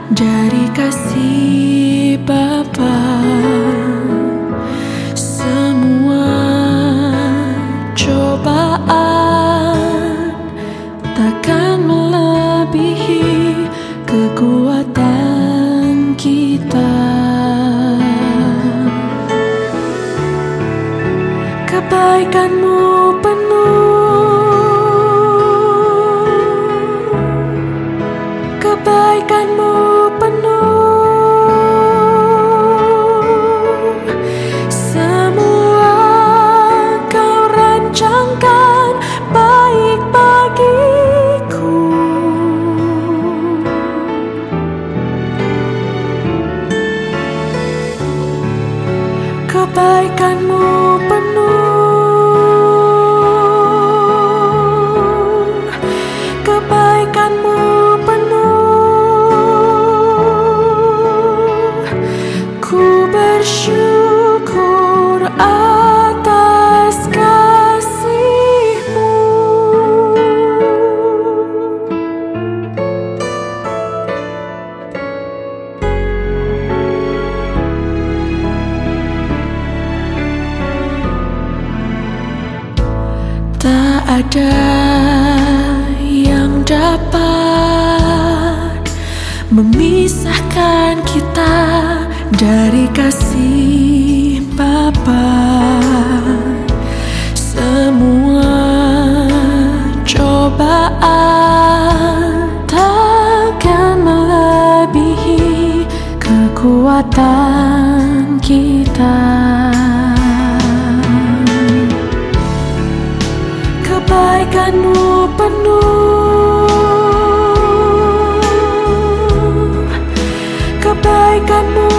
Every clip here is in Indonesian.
dari kasih Bapa. Semua cobaan takkan melebihi kekuatan kita. Kebaikan-Mu penuh, kebaikan-Mu penuh, semua Kau rancangkan baik bagiku. Kebaikan-Mu penuh, kebaikan-Mu penuh, ku bersyukur atas kasih-Mu. Tak ada yang dapat memisahkan kita dari kasih Bapa. Semua cobaan takkan melebihi kekuatan kita. Kebaikan-Mu penuh, kebaikan-Mu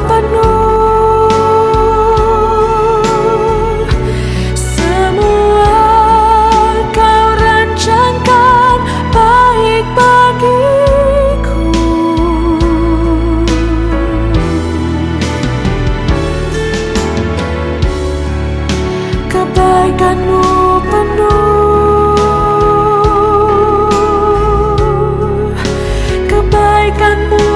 penuh, semua Kau rancangkan baik bagiku. Kebaikan-Mu penuh, kebaikan-Mu